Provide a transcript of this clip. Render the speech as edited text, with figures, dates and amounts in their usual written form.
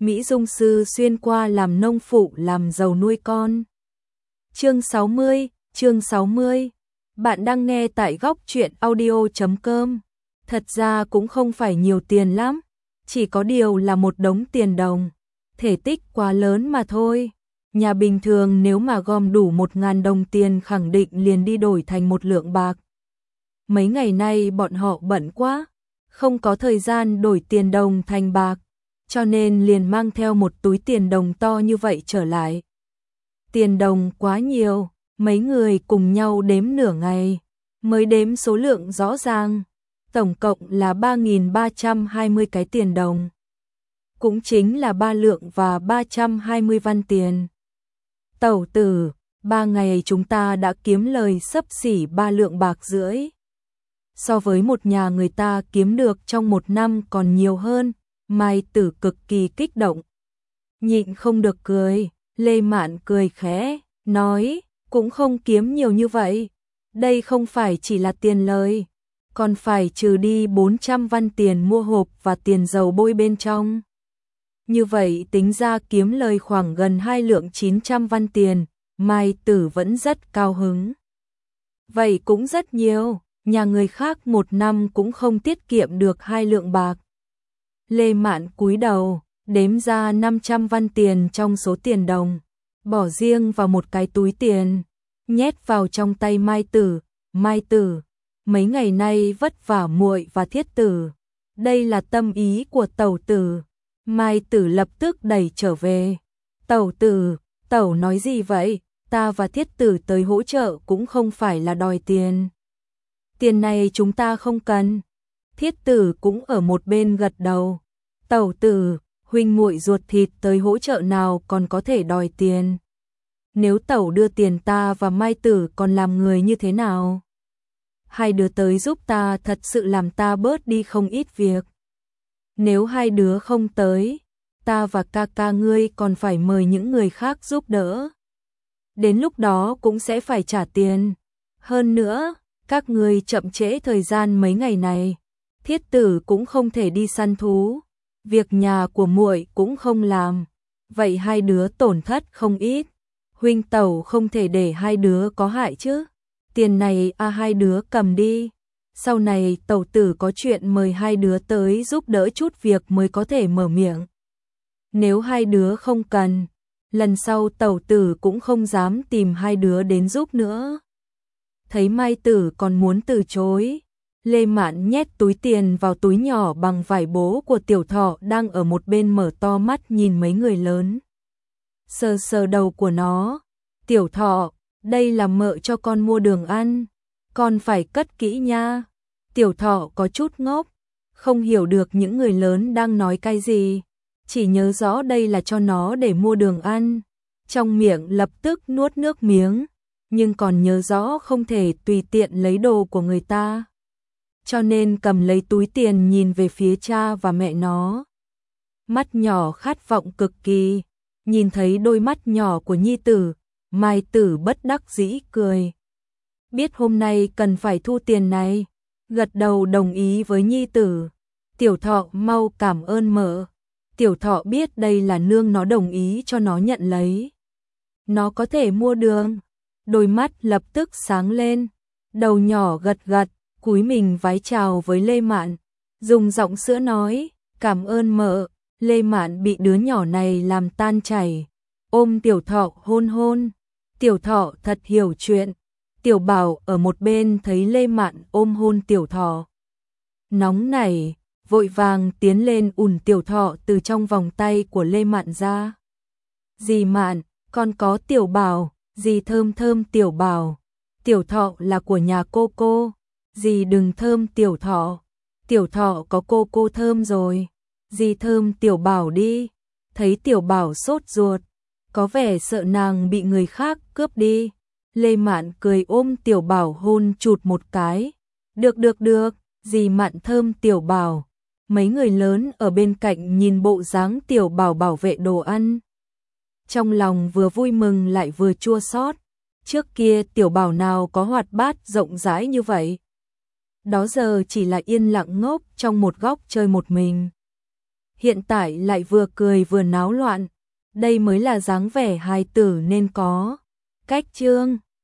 Mỹ Dung sư xuyên qua làm nông phụ làm giàu nuôi con. Chương 60. Bạn đang nghe tại góc truyện audio.com. Thật ra cũng không phải nhiều tiền lắm, chỉ có điều là một đống tiền đồng, thể tích quá lớn mà thôi. Nhà bình thường nếu mà gom đủ 1.000 đồng tiền khẳng định liền đi đổi thành 1 lượng bạc. Mấy ngày nay bọn họ bận quá, không có thời gian đổi tiền đồng thành bạc, cho nên liền mang theo một túi tiền đồng to như vậy trở lại. Tiền đồng quá nhiều, mấy người cùng nhau đếm nửa ngày, mới đếm số lượng rõ ràng, tổng cộng là 3.320 cái tiền đồng. Cũng chính là 3 lượng và 320 văn tiền. Tẩu tử, 3 ngày chúng ta đã kiếm lời xấp xỉ 3 lượng bạc rưỡi. So với một nhà người ta kiếm được trong 1 năm còn nhiều hơn, Mai Tử cực kỳ kích động. Nhịn không được cười, Lê Mạn cười khẽ, nói, cũng không kiếm nhiều như vậy. Đây không phải chỉ là tiền lời, còn phải trừ đi 400 văn tiền mua hộp và tiền dầu bôi bên trong. Như vậy tính ra kiếm lời khoảng gần 2 lượng 900 văn tiền, Mai Tử vẫn rất cao hứng. Vậy cũng rất nhiều, nhà người khác 1 năm cũng không tiết kiệm được 2 lượng bạc. Lê Mạn cúi đầu, đếm ra 500 văn tiền trong số tiền đồng, bỏ riêng vào một cái túi tiền, nhét vào trong tay Mai Tử. Mai Tử, mấy ngày nay vất vả muội và Thiết Tử, đây là tâm ý của tẩu tử. Mai Tử lập tức đẩy trở về. Tẩu tử, tẩu nói gì vậy? Ta và Thiết Tử tới hỗ trợ cũng không phải là đòi tiền. Tiền này chúng ta không cần. Thiết Tử cũng ở một bên gật đầu. Tẩu tử, huynh muội ruột thịt tới hỗ trợ nào còn có thể đòi tiền. Nếu tẩu đưa tiền ta và Mai Tử còn làm người như thế nào? Hai đứa tới giúp ta thật sự làm ta bớt đi không ít việc. Nếu hai đứa không tới, ta và ca ca ngươi còn phải mời những người khác giúp đỡ. Đến lúc đó cũng sẽ phải trả tiền. Hơn nữa, các ngươi chậm trễ thời gian mấy ngày này, Thiết Tử cũng không thể đi săn thú, việc nhà của muội cũng không làm, vậy hai đứa tổn thất không ít. Huynh tẩu không thể để hai đứa có hại chứ. Tiền này hai đứa cầm đi. Sau này tẩu tử có chuyện mời hai đứa tới giúp đỡ chút việc mới có thể mở miệng. Nếu hai đứa không cần, lần sau tẩu tử cũng không dám tìm hai đứa đến giúp nữa. Thấy Mai Tử còn muốn từ chối, Lê Mạn nhét túi tiền vào túi nhỏ bằng vải bố của Tiểu Thọ đang ở một bên mở to mắt nhìn mấy người lớn. Sờ sờ đầu của nó, Tiểu Thọ, đây là mợ cho con mua đường ăn, con phải cất kỹ nha. Tiểu Thọ có chút ngốc, không hiểu được những người lớn đang nói cái gì, chỉ nhớ rõ đây là cho nó để mua đường ăn, trong miệng lập tức nuốt nước miếng, nhưng còn nhớ rõ không thể tùy tiện lấy đồ của người ta. Cho nên cầm lấy túi tiền nhìn về phía cha và mẹ nó. Mắt nhỏ khát vọng cực kỳ, nhìn thấy đôi mắt nhỏ của nhi tử, Mai Tử bất đắc dĩ cười. Biết hôm nay cần phải thu tiền này, gật đầu đồng ý với nhi tử. Tiểu Thọ mau cảm ơn mợ. Tiểu Thọ biết đây là nương nó đồng ý cho nó nhận lấy. Nó có thể mua đường. Đôi mắt lập tức sáng lên, đầu nhỏ gật gật, cúi mình vái chào với Lê Mạn, dùng giọng sữa nói, cảm ơn mợ. Lê Mạn bị đứa nhỏ này làm tan chảy, ôm Tiểu Thọ hôn hôn. Tiểu Thọ thật hiểu chuyện. Tiểu Bảo ở một bên thấy Lê Mạn ôm hôn Tiểu Thọ, nóng nảy, vội vàng tiến lên ủn Tiểu Thọ từ trong vòng tay của Lê Mạn ra. Dì Mạn, con có Tiểu Bảo. Dì thơm thơm Tiểu Bảo. Tiểu Thọ là của nhà cô, dì đừng thơm Tiểu Thọ. Tiểu Thọ có cô thơm rồi. Dì thơm Tiểu Bảo đi. Thấy Tiểu Bảo sốt ruột, có vẻ sợ nàng bị người khác cướp đi. Lê Mạn cười ôm Tiểu Bảo hôn chụt một cái. Được, dì Mạn thơm Tiểu Bảo. Mấy người lớn ở bên cạnh nhìn bộ dáng Tiểu Bảo bảo vệ đồ ăn, trong lòng vừa vui mừng lại vừa chua xót. Trước kia Tiểu Bảo nào có hoạt bát rộng rãi như vậy. Đó giờ chỉ là yên lặng ngốc trong một góc chơi một mình. hiện tại lại vừa cười vừa náo loạn, đây mới là dáng vẻ hài tử nên có. Cách chương